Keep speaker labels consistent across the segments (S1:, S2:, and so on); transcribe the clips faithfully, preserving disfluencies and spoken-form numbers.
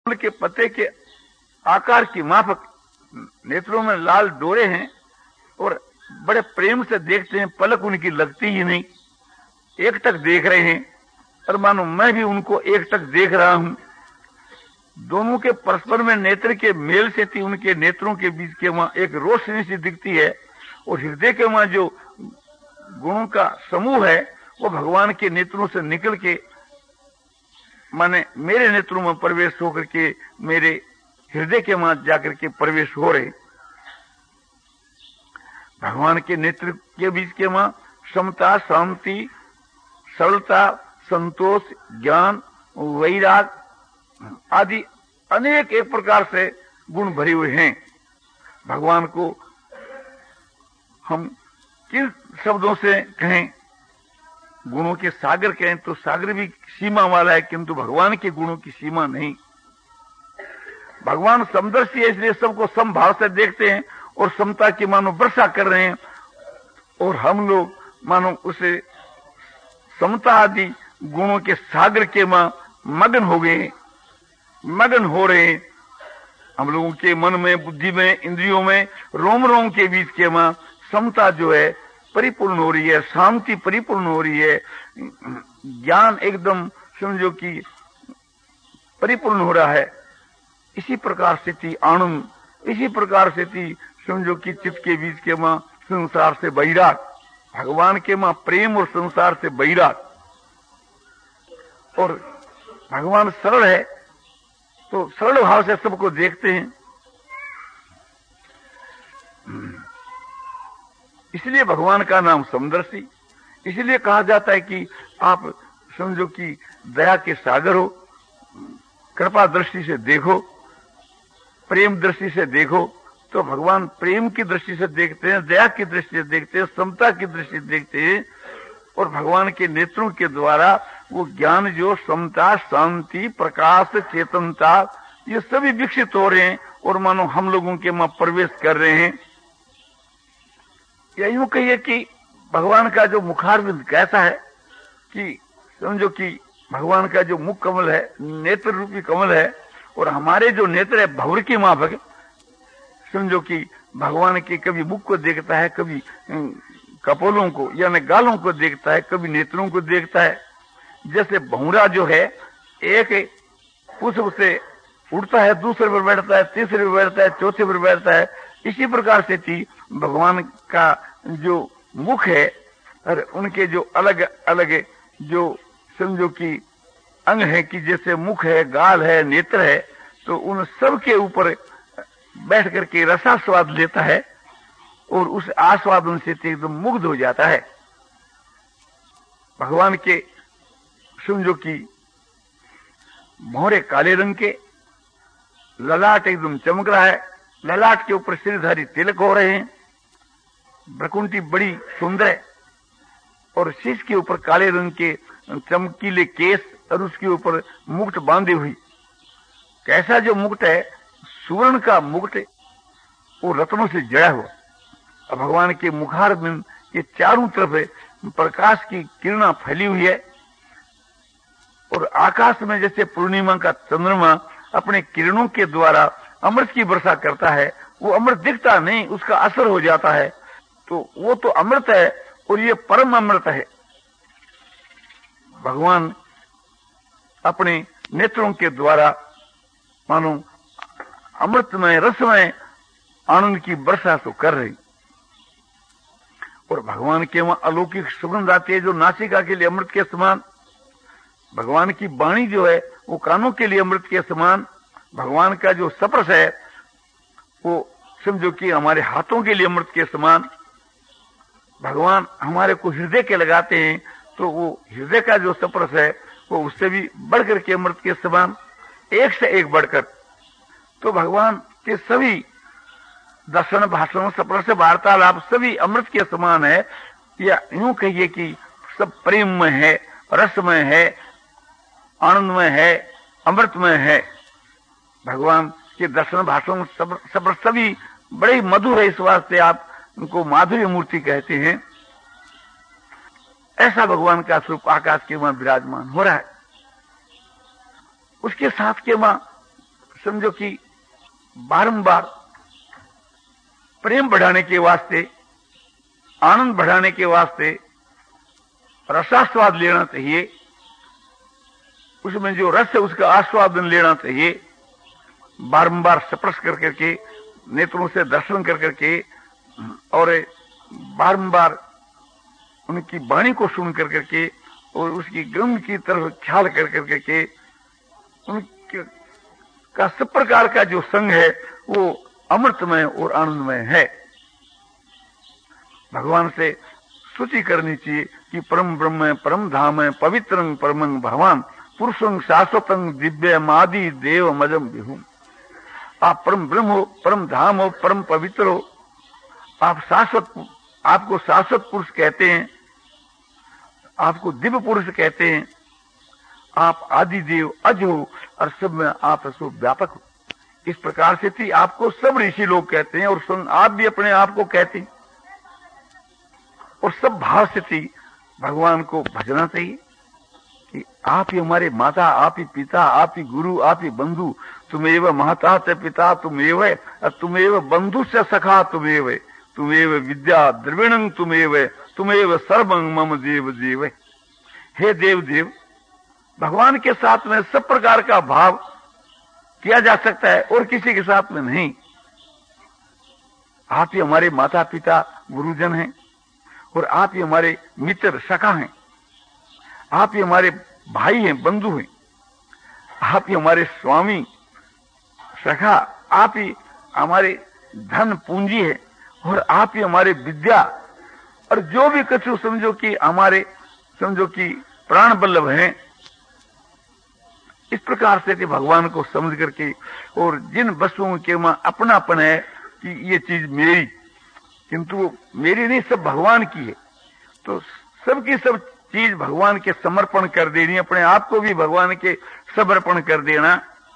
S1: के पत्ते के आकार की माफक नेत्रों में लाल डोरे हैं और बड़े प्रेम से देखते हैं, पलक उनकी लगती ही नहीं, एक टक देख रहे हैं और मानो मैं भी उनको एक टक देख रहा हूं। दोनों के परस्पर में नेत्र के मेल से थी, उनके नेत्रों के बीच के वहां एक रोशनी सी दिखती है और हृदय के वहां जो गुणों का समूह है वो भगवान के नेत्रों से निकल के माने मेरे नेत्रों में प्रवेश होकर के मेरे हृदय के वहां जाकर के प्रवेश हो रहे। भगवान के नेत्र के बीच के वहां समता, शांति, सरलता, संतोष, ज्ञान, वैराग आदि अनेक एक प्रकार से गुण भरे हुए हैं। भगवान को हम किन शब्दों से कहें, गुणों के सागर कहें तो सागर भी सीमा वाला है, किंतु भगवान के गुणों की सीमा नहीं। भगवान समदर्शी है, इसलिए सबको समभाव से देखते हैं और समता की मानो वर्षा कर रहे हैं और हम लोग मानो उसे समता आदि गुणों के सागर के मां मगन हो गए, मगन हो रहे हैं। हम लोगों के मन में, बुद्धि में, इंद्रियों में, रोम रोम के बीच के मां समता जो है परिपूर्ण हो रही है, शांति परिपूर्ण हो रही है, ज्ञान एकदम समझो कि परिपूर्ण हो रहा है। इसी प्रकार से थी आनंद, इसी प्रकार से थी समझो कि चित्त के बीच के मां संसार से बैराग, भगवान के मां प्रेम और संसार से बैराग। और भगवान सरल है तो सरल भाव से सबको देखते हैं, इसलिए भगवान का नाम समदर्शी। इसलिए कहा जाता है कि आप समझो कि दया के सागर हो, कृपा दृष्टि से देखो, प्रेम दृष्टि से देखो। तो भगवान प्रेम की दृष्टि से देखते हैं, दया की दृष्टि से देखते हैं, समता की दृष्टि से देखते हैं और भगवान के नेत्रों के द्वारा वो ज्ञान जो समता, शांति, प्रकाश, चेतनता ये सभी विकसित हो रहे हैं और मानो हम लोगों के वहां प्रवेश कर रहे हैं। या यूं कहिए कि भगवान का जो मुखारविंद कैसा है कि समझो कि भगवान का जो मुख कमल है, नेत्र रूपी कमल है और हमारे जो नेत्र है भंवर की माफक, समझो कि भगवान के कभी मुख को देखता है, कभी कपोलों को यानी गालों को देखता है, कभी नेत्रों को देखता है। जैसे भंवरा जो है एक पुष्प से उड़ता है, दूसरे पर बैठता है, तीसरे पर बैठता है, चौथे पर बैठता है, इसी प्रकार से थी भगवान का जो मुख है और उनके जो अलग अलग जो समझो कि अंग है कि जैसे मुख है, गाल है, नेत्र है, तो उन सब के ऊपर बैठ करके रसास्वाद लेता है और उस आस्वादन से एकदम मुग्ध हो जाता है। भगवान के समझो कि मोहरे काले रंग के, ललाट एकदम चमक रहा है, ललाट के ऊपर श्रीधारी तिलक हो रहे हैं, भ्रकुंठी बड़ी सुंदर है और शीश के ऊपर काले रंग के चमकीले केस और उसके ऊपर मुकुट बांधी हुई। कैसा जो मुकुट है, सुवर्ण का मुकुट, वो रत्नों से जड़ा हुआ। और भगवान के मुखारविंद के चारों तरफ प्रकाश की किरणा फैली हुई है और आकाश में जैसे पूर्णिमा का चंद्रमा अपने किरणों के द्वारा अमृत की वर्षा करता है, वो अमृत दिखता नहीं, उसका असर हो जाता है, तो वो तो अमृत है और ये परम अमृत है। भगवान अपने नेत्रों के द्वारा मानो अमृतमय, रसमय आनंद की वर्षा तो कर रही और भगवान के वहां अलौकिक सुगंध आती है जो नासिका के लिए अमृत के समान। भगवान की वाणी जो है वो कानों के लिए अमृत के समान। भगवान का जो स्पर्श है वो समझो कि हमारे हाथों के लिए अमृत के समान। भगवान हमारे को हृदय के लगाते हैं तो वो हृदय का जो स्पर्श है वो उससे भी बढ़कर के अमृत के समान, एक से एक बढ़कर। तो भगवान के सभी दर्शन, भाषण, स्पर्श, वार्तालाप सभी अमृत के समान है, या यूं कहिए कि सब प्रेममय है, रसमय है, आनंदमय है, अमृतमय है। भगवान के दर्शन, भाषण, स्पर्श सभी बड़े मधुर है, इस वास्ते आप उनको माधुर्य मूर्ति कहते हैं। ऐसा भगवान का स्वरूप आकाश के वहां विराजमान हो रहा है। उसके साथ के वहां समझो कि बारंबार प्रेम बढ़ाने के वास्ते, आनंद बढ़ाने के वास्ते रसास्वाद लेना चाहिए, उसमें जो रस है उसका आस्वादन लेना चाहिए, बारंबार स्पर्श कर करके, नेत्रों से दर्शन कर करके और बारंबार उनकी वाणी को सुन कर करके और उसकी गंध की तरफ ख्याल कर कर करके उनके का सब प्रकार का जो संग है वो अमृतमय और आनंदमय है। भगवान से स्तुति करनी चाहिए कि परम ब्रह्म, परम धाम, पवित्रं परमं भगवान, पुरुषं शाश्वतं दिव्यमादि देव मजम विहू। आप परम ब्रह्म हो, परम धाम हो, परम पवित्र हो, आप शाश्वत, आपको शाश्वत पुरुष कहते हैं, आपको दिव्य पुरुष कहते हैं, आप आदि देव अज हो और सब में आप सो व्यापक हो। इस प्रकार से थी आपको सब ऋषि लोग कहते हैं और स्वयं आप भी अपने आप को कहते हैं। और सब भाव से थी भगवान को भजना चाहिए कि आप ही हमारे माता, आप ही पिता, आप ही गुरु, आप ही बंधु, तुमेव महता च पिता तुमेव, तुमेव बंधु से सखा तुमेव, तुमेव विद्या द्रविणं तुमेव, तुमेव सर्वं मम देव देव। हे देव देव, भगवान के साथ में सब प्रकार का भाव किया जा सकता है और किसी के साथ में नहीं। आप ही हमारे माता पिता गुरुजन हैं और आप ही हमारे मित्र सखा हैं, आप ही हमारे भाई हैं, बंधु हैं, आप ही हमारे स्वामी सखा, आप ही हमारे धन पूंजी है और आप ही हमारे विद्या और जो भी कुछ समझो कि हमारे समझो कि प्राण बल्लभ हैं। इस प्रकार से कि भगवान को समझ करके और जिन वस्तुओं के वहां अपनापन है कि ये चीज मेरी, किंतु वो मेरी नहीं, सब भगवान की है, तो सबकी सब चीज भगवान के समर्पण कर देनी, अपने आप को भी भगवान के समर्पण कर देना।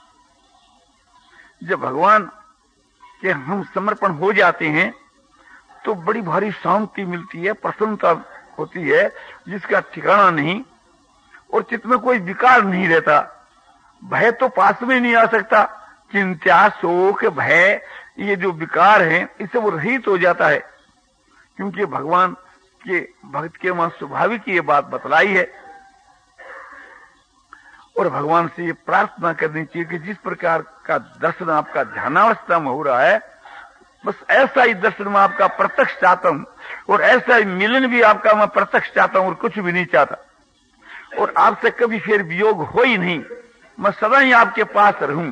S1: जब भगवान के हम समर्पण हो जाते हैं तो बड़ी भारी शांति मिलती है, प्रसन्नता होती है जिसका ठिकाना नहीं, और चित्त में कोई विकार नहीं रहता, भय तो पास में नहीं आ सकता। चिंता, शोक, भय, ये जो विकार हैं इससे वो रहित हो जाता है, क्योंकि भगवान के भक्त के वहां स्वाभाविक ये बात बतलाई है। और भगवान से ये प्रार्थना करनी चाहिए कि जिस प्रकार का दर्शन आपका ध्यानावस्था में हो रहा है, बस ऐसा ही दर्शन में आपका प्रत्यक्ष चाहता हूं, और ऐसा ही मिलन भी आपका मैं प्रत्यक्ष चाहता हूं और कुछ भी नहीं चाहता, और आपसे कभी फिर वियोग हो ही नहीं, मैं सदा ही आपके पास रहूं।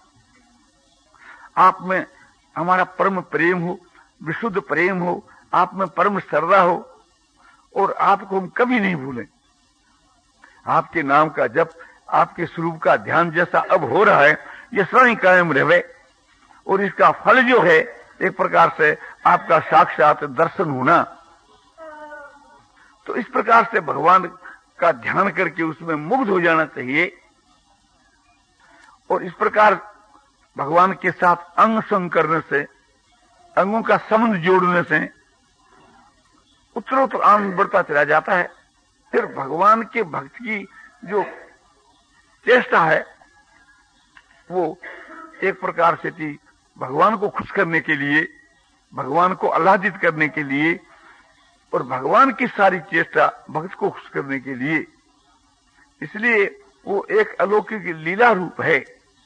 S1: आप में हमारा परम प्रेम हो, विशुद्ध प्रेम हो, आप में परम श्रद्धा हो, और आपको हम कभी नहीं भूलें। आपके नाम का जप, आपके स्वरूप का ध्यान जैसा अब हो रहा है, ये सदा ही कायम रहे, और इसका फल जो है एक प्रकार से आपका साक्षात दर्शन होना। तो इस प्रकार से भगवान का ध्यान करके उसमें मुग्ध हो जाना चाहिए, और इस प्रकार भगवान के साथ अंग संग करने से, अंगों का संबंध जोड़ने से उत्तरोत्तर आनंद बढ़ता चला जाता है। फिर भगवान के भक्त की जो चेष्टा है वो एक प्रकार से थी भगवान को खुश करने के लिए, भगवान को आह्लादित करने के लिए, और भगवान की सारी चेष्टा भक्त को खुश करने के लिए, इसलिए वो एक अलौकिक लीला रूप है।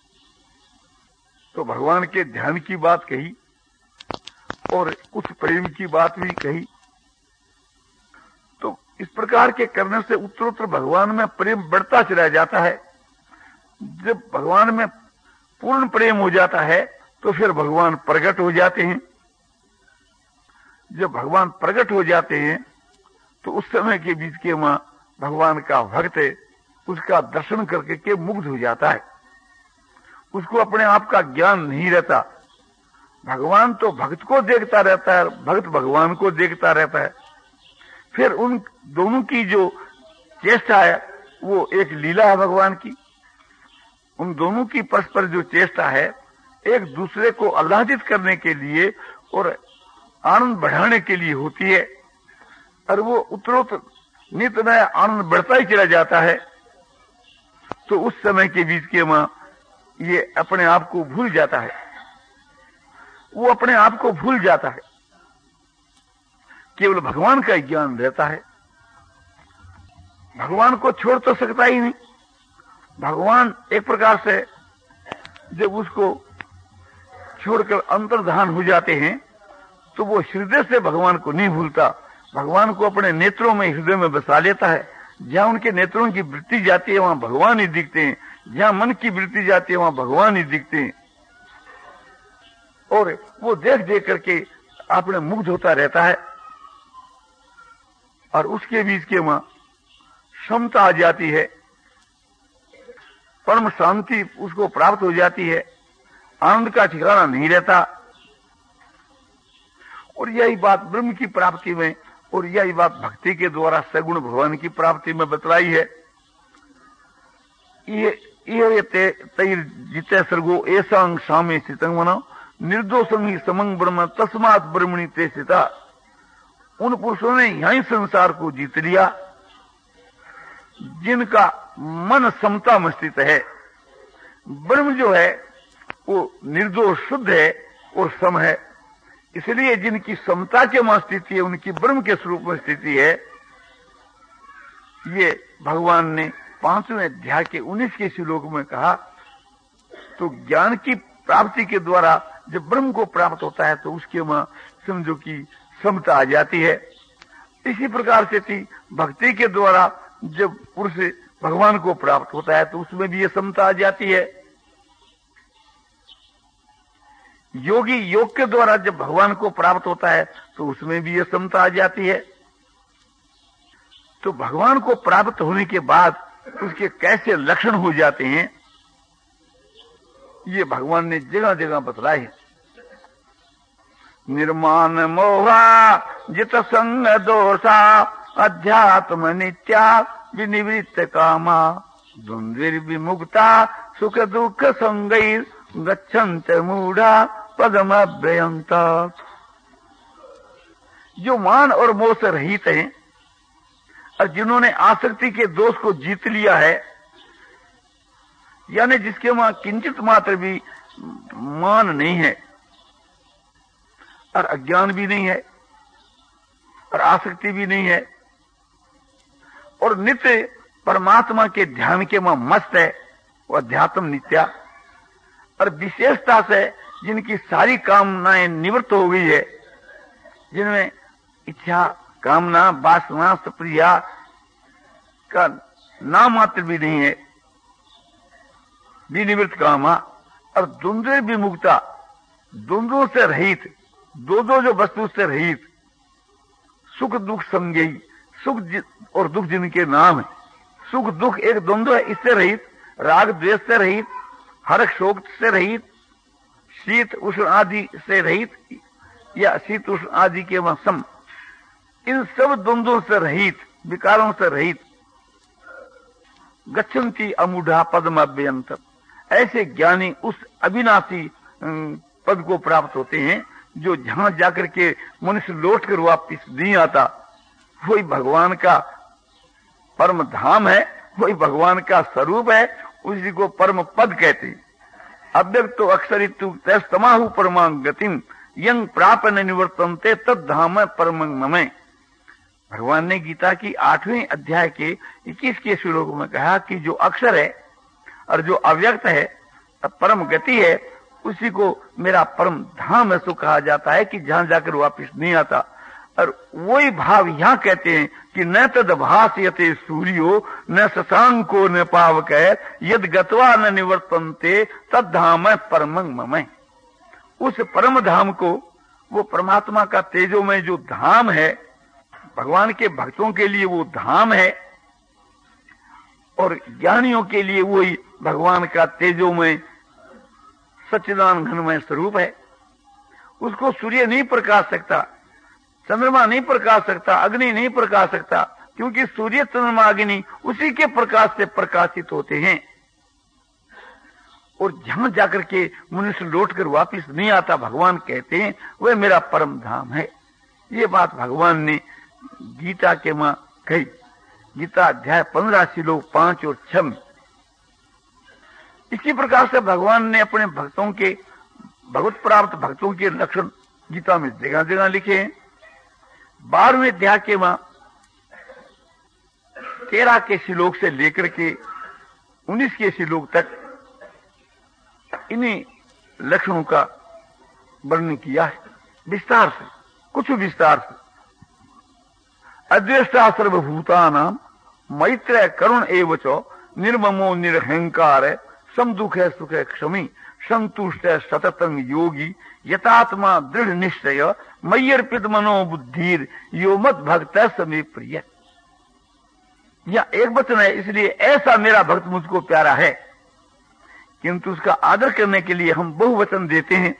S1: तो भगवान के ध्यान की बात कही और कुछ प्रेम की बात भी कही। तो इस प्रकार के करने से उत्तरोत्तर भगवान में प्रेम बढ़ता चला जाता है। जब भगवान में पूर्ण प्रेम हो जाता है तो फिर भगवान प्रकट हो जाते हैं। जब भगवान प्रकट हो जाते हैं तो उस समय के बीच के वहां भगवान का भक्त उसका दर्शन करके के मुग्ध हो जाता है। उसको अपने आप का ज्ञान नहीं रहता, भगवान तो भक्त को देखता रहता है, भक्त भगवान को देखता रहता है। फिर उन दोनों की जो चेष्टा है वो एक लीला है भगवान की। उन दोनों की परस्पर जो चेष्टा है एक दूसरे को आह्लादित करने के लिए और आनंद बढ़ाने के लिए होती है, और वो उत्तरोत्तर नित्य नया आनंद बढ़ता ही चला जाता है। तो उस समय के बीच के वहां ये अपने आप को भूल जाता है, वो अपने आप को भूल जाता है, केवल भगवान का ज्ञान रहता है। भगवान को छोड़ तो सकता ही नहीं। भगवान एक प्रकार से जब उसको छोड़कर अंतर्धान हो जाते हैं तो वो हृदय से भगवान को नहीं भूलता, भगवान को अपने नेत्रों में, हृदय में बसा लेता है। जहां उनके नेत्रों की वृत्ति जाती है वहां भगवान ही दिखते हैं, जहां मन की वृत्ति जाती है वहां भगवान ही दिखते हैं। और वो देख देख करके अपने मुग्ध होता रहता है और उसके बीच के वहां क्षमता आ जाती है, परम शांति उसको प्राप्त हो जाती है, आनंद का ठिकाना नहीं रहता। और यही बात ब्रह्म की प्राप्ति में और यही बात भक्ति के द्वारा सगुण भगवान की प्राप्ति में बतलाई है। ये ये तैर जिते सर्गो ऐसा सामे स्थितं मनो निर्दोषं ही समंग ब्रह्म तस्मात् ब्रह्मणि ते स्थिता। उन पुरुषों ने यही संसार को जीत लिया जिनका मन समता में स्थित है। ब्रह्म जो है वो निर्दोष शुद्ध है और सम है, इसलिए जिनकी समता के में स्थिति है, उनकी ब्रह्म के स्वरूप में स्थिति है। ये भगवान ने पांचवें अध्याय के उन्नीस के श्लोक में कहा। तो ज्ञान की प्राप्ति के द्वारा जब ब्रह्म को प्राप्त होता है तो उसके में समझो की समता आ जाती है। इसी प्रकार से थी भक्ति के द्वारा जब पुरुष भगवान को प्राप्त होता है तो उसमें भी ये समता आ जाती है। योगी योग के द्वारा जब भगवान को प्राप्त होता है तो उसमें भी ये समता आ जाती है। तो भगवान को प्राप्त होने के बाद उसके कैसे लक्षण हो जाते हैं ये भगवान ने जगह जगह बतलाए हैं। निर्माण मोहा जित संग दोषा अध्यात्म नित्या विनिवृत्त कामा द्वंद्विर्विमुक्ता सुख दुख संगैर गच्छन्त मूढ़ा पदमभ्यंत। जो मान और मोह से रहित हैं और जिन्होंने आसक्ति के दोष को जीत लिया है, यानी जिसके वहां किंचित मात्र भी मान नहीं है और अज्ञान भी नहीं है और आसक्ति भी नहीं है और नित्य परमात्मा के ध्यान के वहां मस्त है, वो अध्यात्म नित्या। और विशेषता से जिनकी सारी कामनाएं निवृत्त हो गई है, जिनमें इच्छा, कामना, वासना, प्रिया का नाम मात्र भी नहीं है, विनिवृत्त कामा। और द्वंद्व विमुक्ता, द्वंद्वों से रहित, दो दो जो वस्तु से रहित, सुख दुख संज्ञेय, सुख और दुख जिनके नाम है, सुख दुख एक द्वंद्व है, इससे रहित, राग द्वेष से रहित, हर्ष शोक से रहित, शीत उष्ण आदि से रहित या शीत उष्ण आदि के सम, इन सब द्वंद्वों से रहित, विकारों से रहित, गच्छन्ति अमूढ़ा पद्माभ्यंत। ऐसे ज्ञानी उस अविनाशी पद को प्राप्त होते हैं जो जहां जाकर के मनुष्य लौट कर वापिस नहीं आता। वही भगवान का परम धाम है, वही भगवान का स्वरूप है, उसी को परम पद कहते हैं। अव्यक्त तो अक्षरितु तमाहु परमां गतिम यंग प्राप न निवर्तनते तद धाम परम ममे। भगवान ने गीता की आठवें अध्याय के इक्कीस के श्लोक में कहा कि जो अक्षर है और जो अव्यक्त है, परम गति है, उसी को मेरा परम धाम है सो कहा जाता है कि जहां जाकर वापिस नहीं आता। और वही भाव यहां कहते हैं कि न तद भास्यते सूर्यो न शशांको न पावक यद गत्वा न निवर्तन्ते तद धाम परमं मम। उस परम धाम को, वो परमात्मा का तेजो में जो धाम है, भगवान के भक्तों के लिए वो धाम है और ज्ञानियों के लिए वही भगवान का तेजो में सच्चिदानंद घनमय स्वरूप है। उसको सूर्य नहीं प्रकाश सकता, चंद्रमा नहीं प्रकाश सकता, अग्नि नहीं प्रकाश सकता, क्योंकि सूर्य चंद्रमा अग्नि उसी के प्रकाश से प्रकाशित होते हैं। और जहां जाकर के मनुष्य लौटकर वापिस नहीं आता, भगवान कहते हैं वह मेरा परम धाम है। ये बात भगवान ने गीता के मां कही। गीता अध्याय पंद्रह श्लोक पांच और छह में इसी प्रकार से भगवान ने अपने भक्तों के, भगवत प्राप्त भक्तों के लक्षण गीता में जगह जगह लिखे हैं। बारहवें अध्याय के वहां तेरह के श्लोक से लेकर के उन्नीस के श्लोक तक इन्हीं लक्षणों का वर्णन किया है विस्तार से, कुछ विस्तार से। अद्वेष्टा सर्वभूतानां मैत्र करुण एव च निर्ममो निरहंकार समदुख सुख क्षमी संतुष्ट सततं योगी यतात्मा दृढ़ निश्चय मय्यर्पित मनोबुद्धिर यो मत भक्त समे प्रिय। यह एक वचन है, इसलिए ऐसा मेरा भक्त मुझको प्यारा है, किंतु उसका आदर करने के लिए हम बहुवचन देते हैं।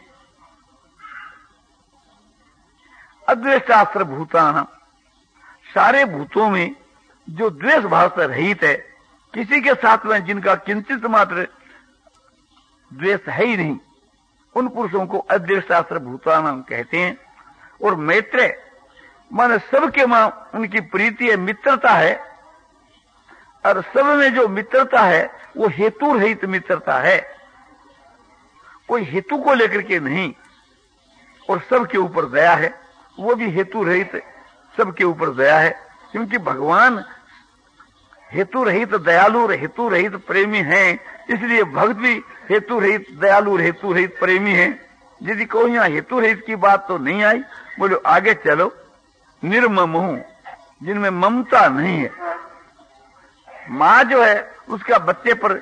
S1: अद्वेष्टा सर्वभूतानां, सारे भूतों में जो द्वेष भाव से रहित है, किसी के साथ में जिनका किंचित मात्र द्वेष है ही नहीं, उन पुरुषों को अद्वेष्टा सर्वभूतानां कहते हैं। और मैत्र माने सबके मां उनकी प्रीति है, मित्रता है, और सब में जो मित्रता है वो हेतु रहित मित्रता है, कोई हेतु को लेकर के नहीं। और सबके ऊपर दया है, वो भी हेतु रहित सबके ऊपर दया है, क्योंकि भगवान हेतु रहित दयालु हेतु रहित प्रेमी हैं, इसलिए भक्त भी हेतु रहित दयालु हेतु रहित प्रेमी हैं। यदि कोई यहाँ हेतु रहित की बात तो नहीं आई, बोलो आगे चलो। निर्मम हूं, जिनमें ममता नहीं है। माँ जो है उसका बच्चे पर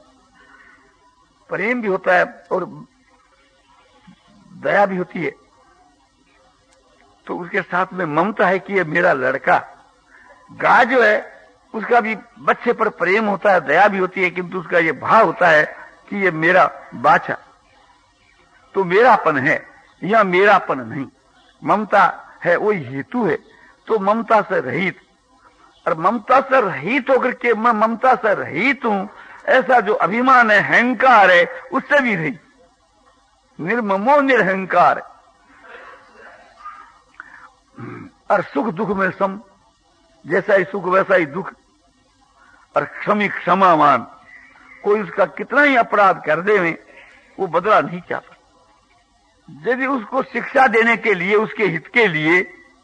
S1: प्रेम भी होता है और दया भी होती है, तो उसके साथ में ममता है कि ये मेरा लड़का। गाय जो है उसका भी बच्चे पर प्रेम होता है, दया भी होती है, किंतु उसका ये भाव होता है कि ये मेरा बाछा, तो मेरापन है, या मेरापन नहीं। ममता है वही हेतु है, तो ममता से रहित। और ममता से रहित होकर के मैं ममता से रहित हूं, ऐसा जो अभिमान है, अहंकार है, उससे भी रहित। निर्ममो निरहंकार, और सुख दुख में सम, जैसा ही सुख वैसा ही दुख। और क्षमी क्षमावान, कोई उसका कितना ही अपराध कर दे में वो बदला नहीं चाहता। यदि उसको शिक्षा देने के लिए, उसके हित के लिए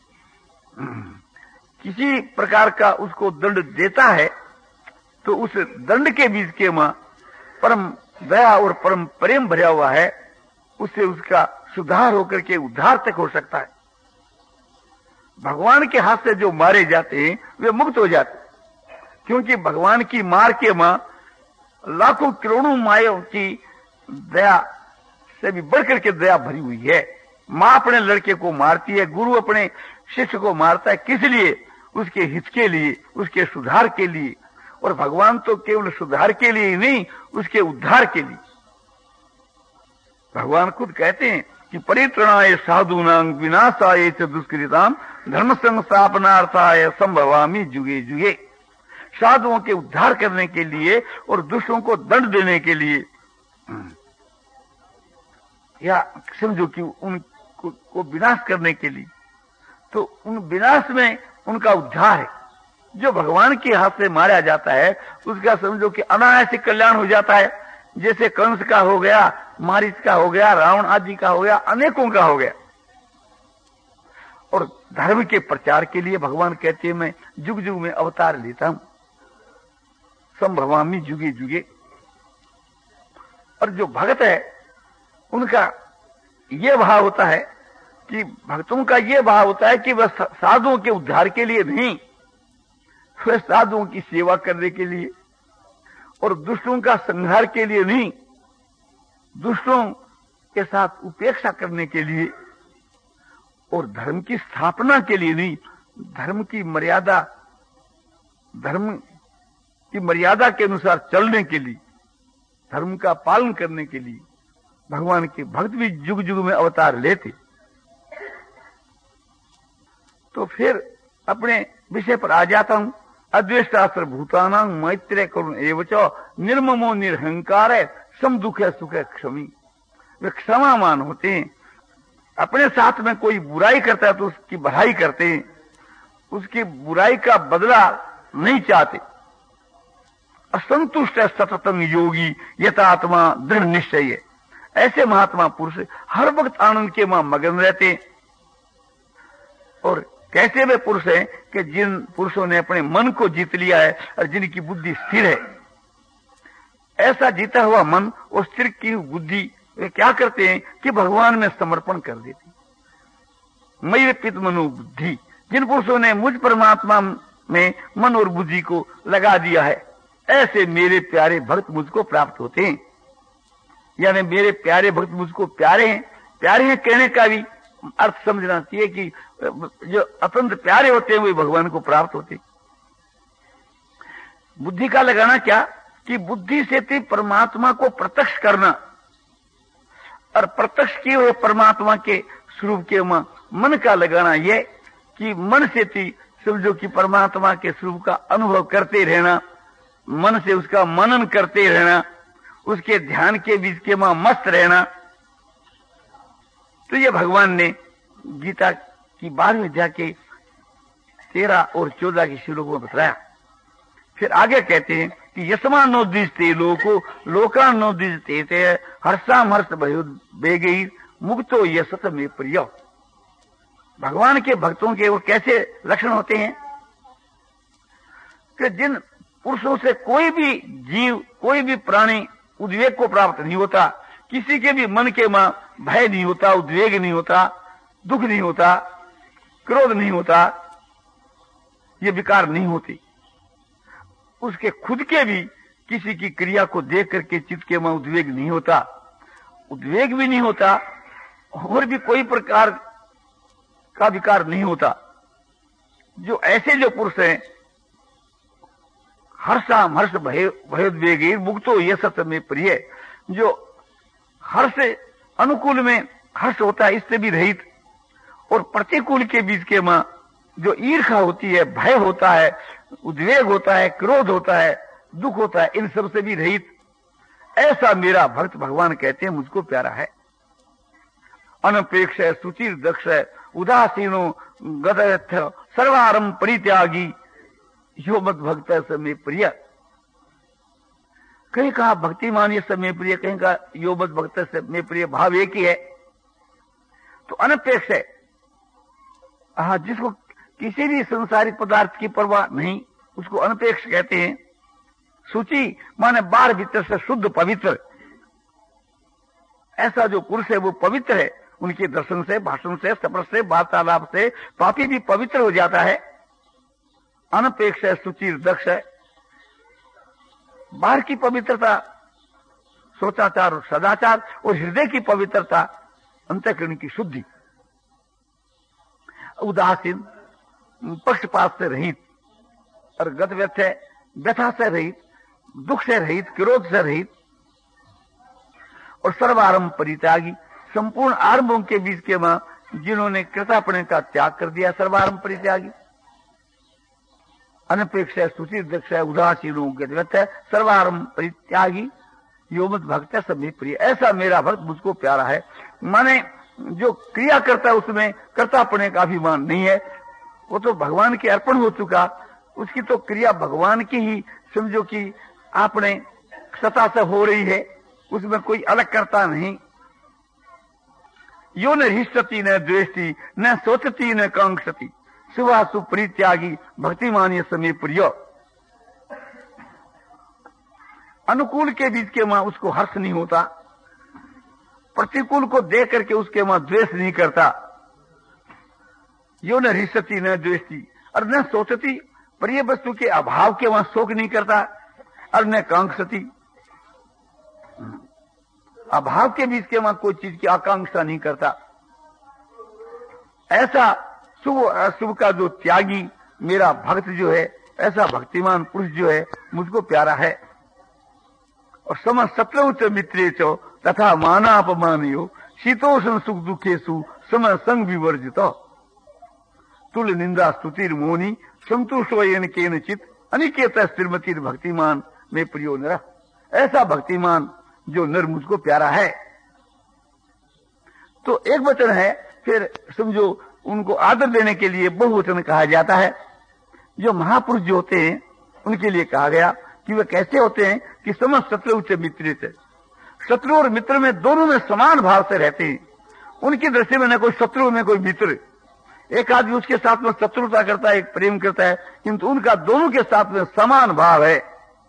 S1: किसी प्रकार का उसको दंड देता है, तो उस दंड के बीच के मां परम दया और परम प्रेम भरा हुआ है, उससे उसका सुधार होकर के उद्धार तक हो सकता है। भगवान के हाथ से जो मारे जाते हैं वे मुक्त हो जाते हैं, क्योंकि भगवान की मार के मां लाखों करोड़ों मायों की दया से भी बढ़कर के दया भरी हुई है। मां अपने लड़के को मारती है, गुरु अपने शिष्य को मारता है, किस लिए? उसके हित के लिए, उसके सुधार के लिए। और भगवान तो केवल सुधार के लिए ही नहीं, उसके उद्धार के लिए। भगवान खुद कहते हैं कि परित्रणाय साधूनां विनाशाय च दुष्कृतां धर्म संस्थापनार्थाय संभवामि जुगे जुगे। साधुओं के उद्धार करने के लिए और दुष्टों को दंड देने के लिए, या समझो कि उनको को विनाश करने के लिए, तो उन विनाश में उनका उद्धार है। जो भगवान के हाथ से मारा जाता है उसका समझो कि अनायास कल्याण हो जाता है। जैसे कंस का हो गया, मारीच का हो गया, रावण आदि का हो गया, अनेकों का हो गया। और धर्म के प्रचार के लिए भगवान कहते हैं मैं जुग जुग में अवतार लेता हूं, संभवामि जुगे जुगे। और जो भक्त है उनका ये भाव होता है कि भक्तों का ये भाव होता है कि वह साधुओं के उद्धार के लिए नहीं, वह साधुओं की सेवा करने के लिए और दुष्टों का संहार के लिए नहीं, दुष्टों के साथ उपेक्षा करने के लिए और धर्म की स्थापना के लिए नहीं, धर्म की मर्यादा, धर्म की मर्यादा के अनुसार चलने के लिए, धर्म का पालन करने के लिए भगवान के भक्त भी जुग जुग में अवतार लेते। तो फिर अपने विषय पर आ जाता हूं। अद्वेष्टा सर्वभूतानां मैत्रेय करुण एव च निर्ममो निरहंकार सम दुख सुख क्षमी। वे क्षमामान होते हैं। अपने साथ में कोई बुराई करता है तो उसकी भलाई करते हैं, उसकी बुराई का बदला नहीं चाहते। असंतुष्ट है सततम योगी यथात्मा दृढ़ निश्चय। ऐसे महात्मा पुरुष हर वक्त आनंद के मां मगन रहते। और कैसे वे पुरुष हैं कि जिन पुरुषों ने अपने मन को जीत लिया है और जिनकी बुद्धि स्थिर है। ऐसा जीता हुआ मन और स्थिर की बुद्धि वे क्या करते हैं कि भगवान में समर्पण कर देते। मयि अर्पित मनो बुद्धि, जिन पुरुषों ने मुझ परमात्मा में मन और बुद्धि को लगा दिया है, ऐसे मेरे प्यारे भक्त मुझको प्राप्त होते हैं। यानी मेरे प्यारे भक्त मुझको प्यारे हैं। प्यारे हैं कहने का भी अर्थ समझना चाहिए कि जो अत्यंत प्यारे होते हैं वे भगवान को प्राप्त होते हैं। बुद्धि का लगाना क्या कि बुद्धि से थी परमात्मा को प्रत्यक्ष करना, और प्रत्यक्ष किए हुए परमात्मा के स्वरूप के मन का लगाना यह कि मन से थी समझो कि परमात्मा के स्वरूप का अनुभव करते रहना, मन से उसका मनन करते रहना, उसके ध्यान के बीच के मां मस्त रहना। तो ये भगवान ने गीता की बारहवीं अध्याय के तेरह और चौदह के श्लोक में बताया। फिर आगे कहते हैं कि यस्मान नोदिष्टे लोको लोका नोदिष्टे हर्षाम हर्ष भयो बेगैर मुक्तो यसत में प्रिय। भगवान के भक्तों के वो कैसे लक्षण होते हैं कि जिन पुरुषों से कोई भी जीव कोई भी प्राणी उद्वेग को प्राप्त नहीं होता, किसी के भी मन के मां भय नहीं होता, उद्वेग नहीं होता, दुख नहीं होता, क्रोध नहीं होता, ये विकार नहीं होती। उसके खुद के भी किसी की क्रिया को देख करके चित्त के मां उद्वेग नहीं होता, उद्वेग भी नहीं होता, और भी कोई प्रकार का विकार नहीं होता। जो ऐसे जो पुरुष हैं हर्षाम हर्ष भय भयोद्वेगी मुक्तो ये सत्य में प्रिय, जो हर्ष अनुकूल में हर्ष होता है इससे भी रहित, और प्रतिकूल के बीच के मां जो ईर्ष्या होती है, भय होता है, उद्वेग होता है, क्रोध होता है, दुख होता है, इन सब से भी रहित, ऐसा मेरा भक्त भगवान कहते हैं मुझको प्यारा है। अनपेक्ष है, सुचिर दक्ष है, उदासीनो गदयथ सर्वारंभ परित्यागी यो मत भक्त है समय प्रिय। कहीं कहा भक्तिमान ये समय प्रिय, कहीं कहा यो मत भक्त समय प्रिय, भाव एक ही है। तो अनपेक्ष है, हाँ, जिसको किसी भी संसारिक पदार्थ की परवाह नहीं उसको अनपेक्ष कहते हैं। सूची माने बाहर भीतर से शुद्ध पवित्र, ऐसा जो पुरुष है वो पवित्र है। उनके दर्शन से, भाषण से, स्पर्श से, वार्तालाप से पापी भी पवित्र हो जाता है। अनपेक्ष है, सुचिर दक्ष है। बाहर की पवित्रता सोचाचार और सदाचार, और हृदय की पवित्रता अंतःकरण की शुद्धि। उदासीन, पक्षपात से रहित, और गदव्यथ है, व्यथा से रहित, दुख से रहित, क्रोध से रहित, और सर्वारंभ परित्यागी, संपूर्ण आरंभों के बीच के मां जिन्होंने कृतापणे का त्याग कर दिया, सर्वारंभ परित्यागी। अनपेक्ष है, सुचिर दक्ष है, उदासीनो गदव्यथ है, सर्वारंभ परित्यागी यो मत भक्त है सभी प्रिय। ऐसा मेरा भक्त मुझको प्यारा है। माने जो क्रिया करता है उसमें कर्तापणे का अभिमान नहीं है, वो तो भगवान के अर्पण हो चुका, उसकी तो क्रिया भगवान की ही समझो कि आपने सता से हो रही है, उसमें कोई अलग करता नहीं। यो न हिष्टति न द्वेष्टि न सोचती न कांक्षति सुभासु परित्यागी भक्तिमान समय प्रिय। अनुकूल के बीच के मां उसको हर्ष नहीं होता, प्रतिकूल को देख करके उसके मां द्वेष नहीं करता। यो न हिष्टति न द्वेष्टि, और न सोचती, प्रिय वस्तु के अभाव के वहां शोक नहीं करता, और न कांक्षति, अभाव के बीच के वहां कोई चीज की आकांक्षा नहीं करता। ऐसा शुभ अशुभ का जो त्यागी मेरा भक्त जो है, ऐसा भक्तिमान पुरुष जो है मुझको प्यारा है। और सम शत्रु च मित्रे च तथा मानापमानयो शीतोष्ण सुख दुखेशु सम संग विवर्जित तुल निंदा स्तुतिर मोनी संतुष्ट येन केनचित अनिकेत स्थिरमतिर भक्तिमान में प्रियो नर। ऐसा भक्तिमान जो नर मुझको प्यारा है। तो एक वचन है, फिर समझो उनको आदर देने के लिए बहुवचन कहा जाता है। जो महापुरुष जो होते हैं उनके लिए कहा गया कि वे कैसे होते हैं कि समस्त शत्रु उच्च मित्रित है। शत्रु और मित्र में दोनों में समान भाव से रहते हैं। उनकी दृष्टि में न कोई शत्रु में कोई मित्र। एक आदमी उसके साथ में शत्रुता करता है, एक प्रेम करता है, किंतु उनका दोनों के साथ में समान भाव है।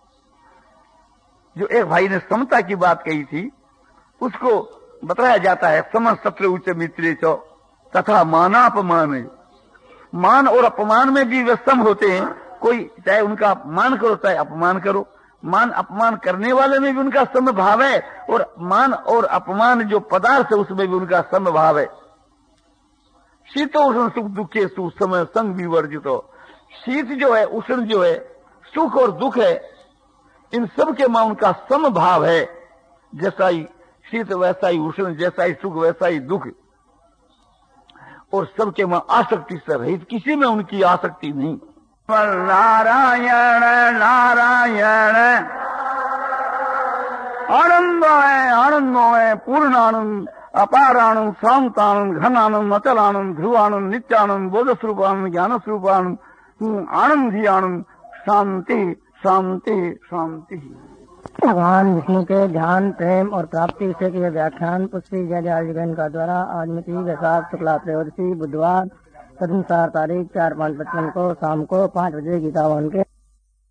S1: जो एक भाई ने समता की बात कही थी, उसको बताया जाता है समस्त शत्रु उच्च मित्र चो तथा मानापमान। मान और अपमान में भी वे सम होते हैं। कोई चाहे उनका मान करो चाहे अपमान करो, मान अपमान करने वाले में भी उनका सम भाव है, और मान और अपमान जो पदार्थ है उसमें भी उनका सम भाव है। शीतोष्ण सुख दुखे सुख समय संग विवर्जित हो। शीत जो है, उष्ण जो है, सुख और दुख है, इन सब के मां उनका सम भाव है। जैसा ही शीत वैसा ही उष्ण, जैसा ही सुख वैसा ही दुख, और सबके मां आसक्ति से रहित, किसी में उनकी आसक्ति नहीं। नारायण नारायण आनंद है, आनंद है, पूर्ण आनंद, अपार आनंद, शांत आनंद, घन आनंद, अचल आनंद, ध्रुव आनंद, नित्य आनंद, बोध स्वरूप आनंद, ज्ञान स्वरूप आनंद, आनंद ही आनंद, शांति शांति शांति।
S2: भगवान विष्णु के ध्यान, प्रेम और प्राप्ति विषय के व्याख्यान पुष्पी जयजयन का द्वारा आज मिति वैशाख शुक्ला त्रयोदशी बुधवार तदनुसार तारीख चार पाँच पचपन को शाम को पाँच बजे गीता भवन के